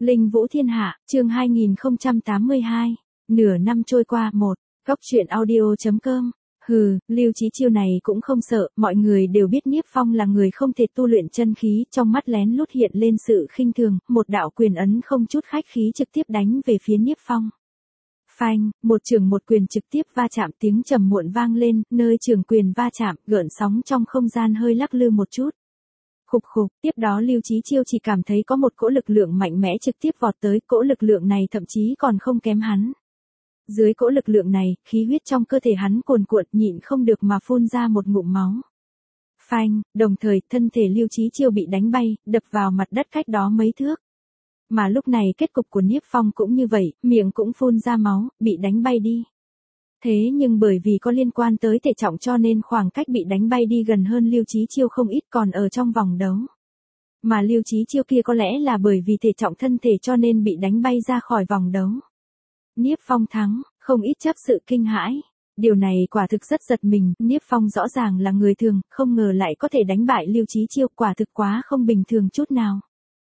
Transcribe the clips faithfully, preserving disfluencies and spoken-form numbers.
Linh Vũ Thiên Hạ, chương hai nghìn không trăm tám mươi hai. Nửa năm trôi qua. Một. Góc truyện audio chấm com. Hừ, Lưu Chí Chiêu này cũng không sợ, mọi người đều biết Niếp Phong là người không thể tu luyện chân khí, trong mắt lén lút hiện lên sự khinh thường, một đạo quyền ấn không chút khách khí trực tiếp đánh về phía Niếp Phong. Phanh, một trường một quyền trực tiếp va chạm, tiếng trầm muộn vang lên, nơi trường quyền va chạm, gợn sóng trong không gian hơi lắc lư một chút. Khục khục, tiếp đó Lưu Chí Chiêu chỉ cảm thấy có một cỗ lực lượng mạnh mẽ trực tiếp vọt tới, cỗ lực lượng này thậm chí còn không kém hắn. Dưới cỗ lực lượng này, khí huyết trong cơ thể hắn cuồn cuộn, nhịn không được mà phun ra một ngụm máu. Phanh, đồng thời thân thể Lưu Chí Chiêu bị đánh bay, đập vào mặt đất cách đó mấy thước. Mà lúc này kết cục của Niếp Phong cũng như vậy, miệng cũng phun ra máu, bị đánh bay đi. Thế nhưng bởi vì có liên quan tới thể trọng cho nên khoảng cách bị đánh bay đi gần hơn Lưu Chí Chiêu không ít, còn ở trong vòng đấu. Mà Lưu Chí Chiêu kia có lẽ là bởi vì thể trọng thân thể cho nên bị đánh bay ra khỏi vòng đấu. Niếp Phong thắng, không ít chấp sự kinh hãi. Điều này quả thực rất giật mình, Niếp Phong rõ ràng là người thường, không ngờ lại có thể đánh bại Lưu Chí Chiêu, quả thực quá không bình thường chút nào.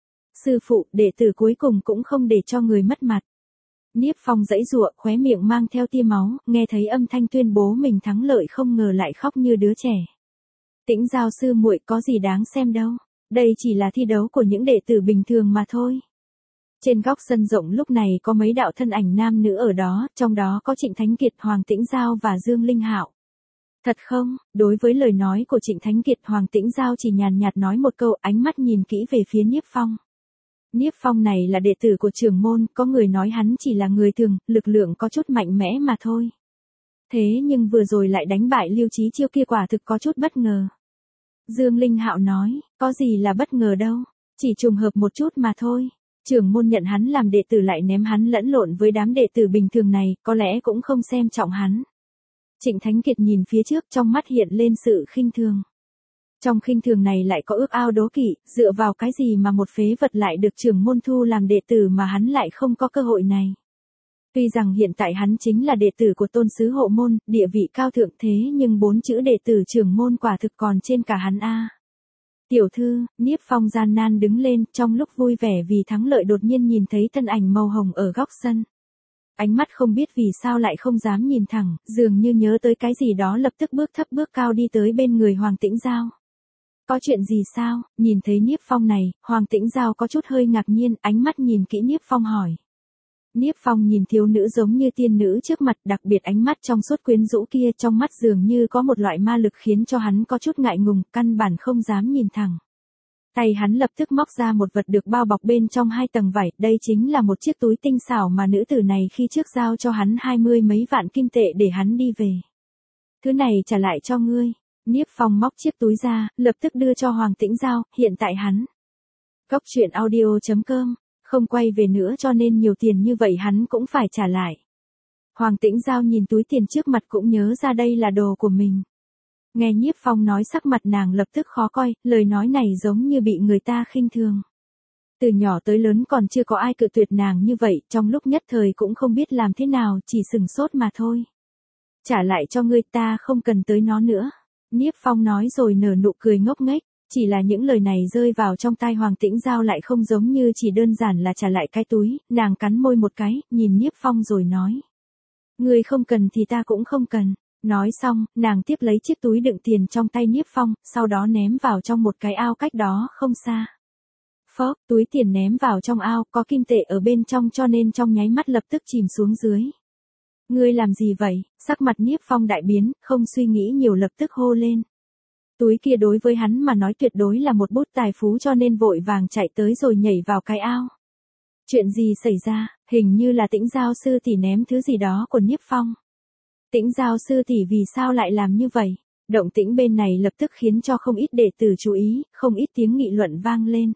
Sư phụ, đệ tử cuối cùng cũng không để cho người mất mặt. Niếp Phong giãy giụa, khóe miệng mang theo tia máu, nghe thấy âm thanh tuyên bố mình thắng lợi không ngờ lại khóc như đứa trẻ. Tĩnh Giao sư muội, có gì đáng xem đâu, đây chỉ là thi đấu của những đệ tử bình thường mà thôi. Trên góc sân rộng lúc này có mấy đạo thân ảnh nam nữ ở đó, trong đó có Trịnh Thánh Kiệt, Hoàng Tĩnh Giao và Dương Linh Hạo. Thật không? Đối với lời nói của Trịnh Thánh Kiệt, Hoàng Tĩnh Giao chỉ nhàn nhạt nói một câu, ánh mắt nhìn kỹ về phía Niếp Phong. Niếp Phong này là đệ tử của trưởng môn, có người nói hắn chỉ là người thường, lực lượng có chút mạnh mẽ mà thôi. Thế nhưng vừa rồi lại đánh bại Lưu Chí Chiêu kia, quả thực có chút bất ngờ. Dương Linh Hạo nói, có gì là bất ngờ đâu, chỉ trùng hợp một chút mà thôi. Trưởng môn nhận hắn làm đệ tử lại ném hắn lẫn lộn với đám đệ tử bình thường này, có lẽ cũng không xem trọng hắn. Trịnh Thánh Kiệt nhìn phía trước, trong mắt hiện lên sự khinh thường. Trong khinh thường này lại có ước ao đố kỵ, dựa vào cái gì mà một phế vật lại được trưởng môn thu làm đệ tử mà hắn lại không có cơ hội này. Tuy rằng hiện tại hắn chính là đệ tử của tôn sứ hộ môn, địa vị cao thượng, thế nhưng bốn chữ đệ tử trưởng môn quả thực còn trên cả hắn a. Tiểu thư, Niếp Phong gian nan đứng lên, trong lúc vui vẻ vì thắng lợi đột nhiên nhìn thấy thân ảnh màu hồng ở góc sân. Ánh mắt không biết vì sao lại không dám nhìn thẳng, dường như nhớ tới cái gì đó, lập tức bước thấp bước cao đi tới bên người Hoàng Tĩnh Giao. Có chuyện gì sao? Nhìn thấy Niếp Phong này, Hoàng Tĩnh Giao có chút hơi ngạc nhiên, ánh mắt nhìn kỹ Niếp Phong hỏi. Niếp Phong nhìn thiếu nữ giống như tiên nữ trước mặt, đặc biệt ánh mắt trong suốt quyến rũ kia, trong mắt dường như có một loại ma lực khiến cho hắn có chút ngại ngùng, căn bản không dám nhìn thẳng. Tay hắn lập tức móc ra một vật được bao bọc bên trong hai tầng vải, đây chính là một chiếc túi tinh xảo mà nữ tử này khi trước giao cho hắn hai mươi mấy vạn kim tệ để hắn đi về. Thứ này trả lại cho ngươi. Niếp Phong móc chiếc túi ra, lập tức đưa cho Hoàng Tĩnh Giao, hiện tại hắn. Góc truyện audio chấm com, không quay về nữa cho nên nhiều tiền như vậy hắn cũng phải trả lại. Hoàng Tĩnh Giao nhìn túi tiền trước mặt cũng nhớ ra đây là đồ của mình. Nghe Niếp Phong nói sắc mặt nàng lập tức khó coi, lời nói này giống như bị người ta khinh thường. Từ nhỏ tới lớn còn chưa có ai cự tuyệt nàng như vậy, trong lúc nhất thời cũng không biết làm thế nào, chỉ sừng sốt mà thôi. Trả lại cho ngươi, ta không cần tới nó nữa. Niếp Phong nói rồi nở nụ cười ngốc nghếch, chỉ là những lời này rơi vào trong tai Hoàng Tĩnh Giao lại không giống như chỉ đơn giản là trả lại cái túi, nàng cắn môi một cái, nhìn Niếp Phong rồi nói. Ngươi không cần thì ta cũng không cần. Nói xong, nàng tiếp lấy chiếc túi đựng tiền trong tay Niếp Phong, sau đó ném vào trong một cái ao cách đó không xa. Phốc, túi tiền ném vào trong ao, có kim tệ ở bên trong cho nên trong nháy mắt lập tức chìm xuống dưới. Ngươi làm gì vậy? Sắc mặt Niếp Phong đại biến, không suy nghĩ nhiều lập tức hô lên. Túi kia đối với hắn mà nói tuyệt đối là một bút tài phú cho nên vội vàng chạy tới rồi nhảy vào cái ao. Chuyện gì xảy ra? Hình như là Tĩnh Giao sư tỷ ném thứ gì đó của Niếp Phong. Tĩnh Giao sư tỷ vì sao lại làm như vậy? Động tĩnh bên này lập tức khiến cho không ít đệ tử chú ý, không ít tiếng nghị luận vang lên.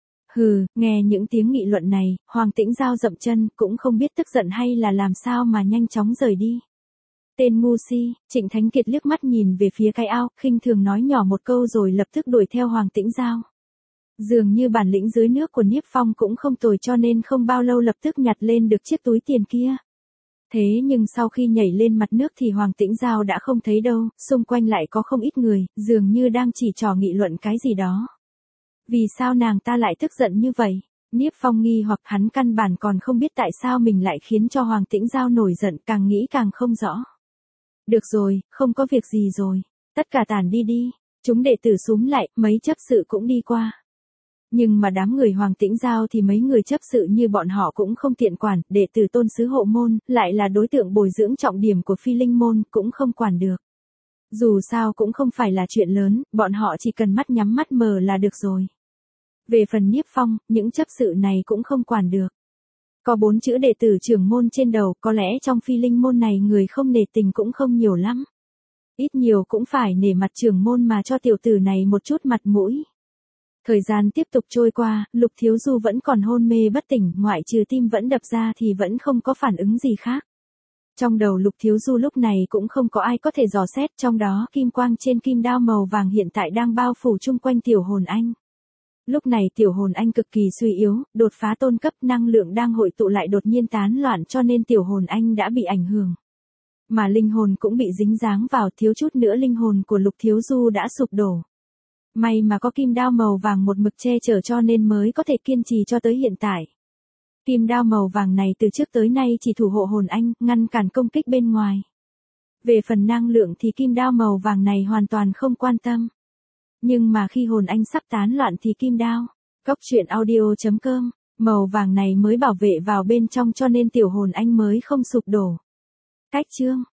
Hừ, nghe những tiếng nghị luận này, Hoàng Tĩnh Giao dậm chân, cũng không biết tức giận hay là làm sao mà nhanh chóng rời đi. Tên ngu si. Trịnh Thánh Kiệt liếc mắt nhìn về phía cái ao, khinh thường nói nhỏ một câu rồi lập tức đuổi theo Hoàng Tĩnh Giao. Dường như bản lĩnh dưới nước của Niếp Phong cũng không tồi cho nên không bao lâu lập tức nhặt lên được chiếc túi tiền kia. Thế nhưng sau khi nhảy lên mặt nước thì Hoàng Tĩnh Giao đã không thấy đâu, xung quanh lại có không ít người, dường như đang chỉ trò nghị luận cái gì đó. Vì sao nàng ta lại tức giận như vậy? Niếp Phong nghi hoặc hắn căn bản còn không biết tại sao mình lại khiến cho Hoàng Tĩnh Giao nổi giận, càng nghĩ càng không rõ. Được rồi, không có việc gì rồi. Tất cả tản đi đi. Chúng đệ tử xúm lại, mấy chấp sự cũng đi qua. Nhưng mà đám người Hoàng Tĩnh Giao thì mấy người chấp sự như bọn họ cũng không tiện quản, đệ tử tôn sứ hộ môn, lại là đối tượng bồi dưỡng trọng điểm của phi linh môn, cũng không quản được. Dù sao cũng không phải là chuyện lớn, bọn họ chỉ cần mắt nhắm mắt mờ là được rồi. Về phần Niếp Phong, những chấp sự này cũng không quản được. Có bốn chữ đệ tử trưởng môn trên đầu, có lẽ trong phi linh môn này người không nể tình cũng không nhiều lắm. Ít nhiều cũng phải nể mặt trưởng môn mà cho tiểu tử này một chút mặt mũi. Thời gian tiếp tục trôi qua, Lục Thiếu Du vẫn còn hôn mê bất tỉnh, ngoại trừ tim vẫn đập ra thì vẫn không có phản ứng gì khác. Trong đầu Lục Thiếu Du lúc này cũng không có ai có thể dò xét, trong đó kim quang trên kim đao màu vàng hiện tại đang bao phủ chung quanh tiểu hồn anh. Lúc này tiểu hồn anh cực kỳ suy yếu, đột phá tôn cấp, năng lượng đang hội tụ lại đột nhiên tán loạn cho nên tiểu hồn anh đã bị ảnh hưởng. Mà linh hồn cũng bị dính dáng vào, thiếu chút nữa linh hồn của Lục Thiếu Du đã sụp đổ. May mà có kim đao màu vàng một mực che chở cho nên mới có thể kiên trì cho tới hiện tại. Kim đao màu vàng này từ trước tới nay chỉ thủ hộ hồn anh, ngăn cản công kích bên ngoài. Về phần năng lượng thì kim đao màu vàng này hoàn toàn không quan tâm. Nhưng mà khi hồn anh sắp tán loạn thì kim đao, cốc truyện audio chấm com, màu vàng này mới bảo vệ vào bên trong cho nên tiểu hồn anh mới không sụp đổ. Cách chương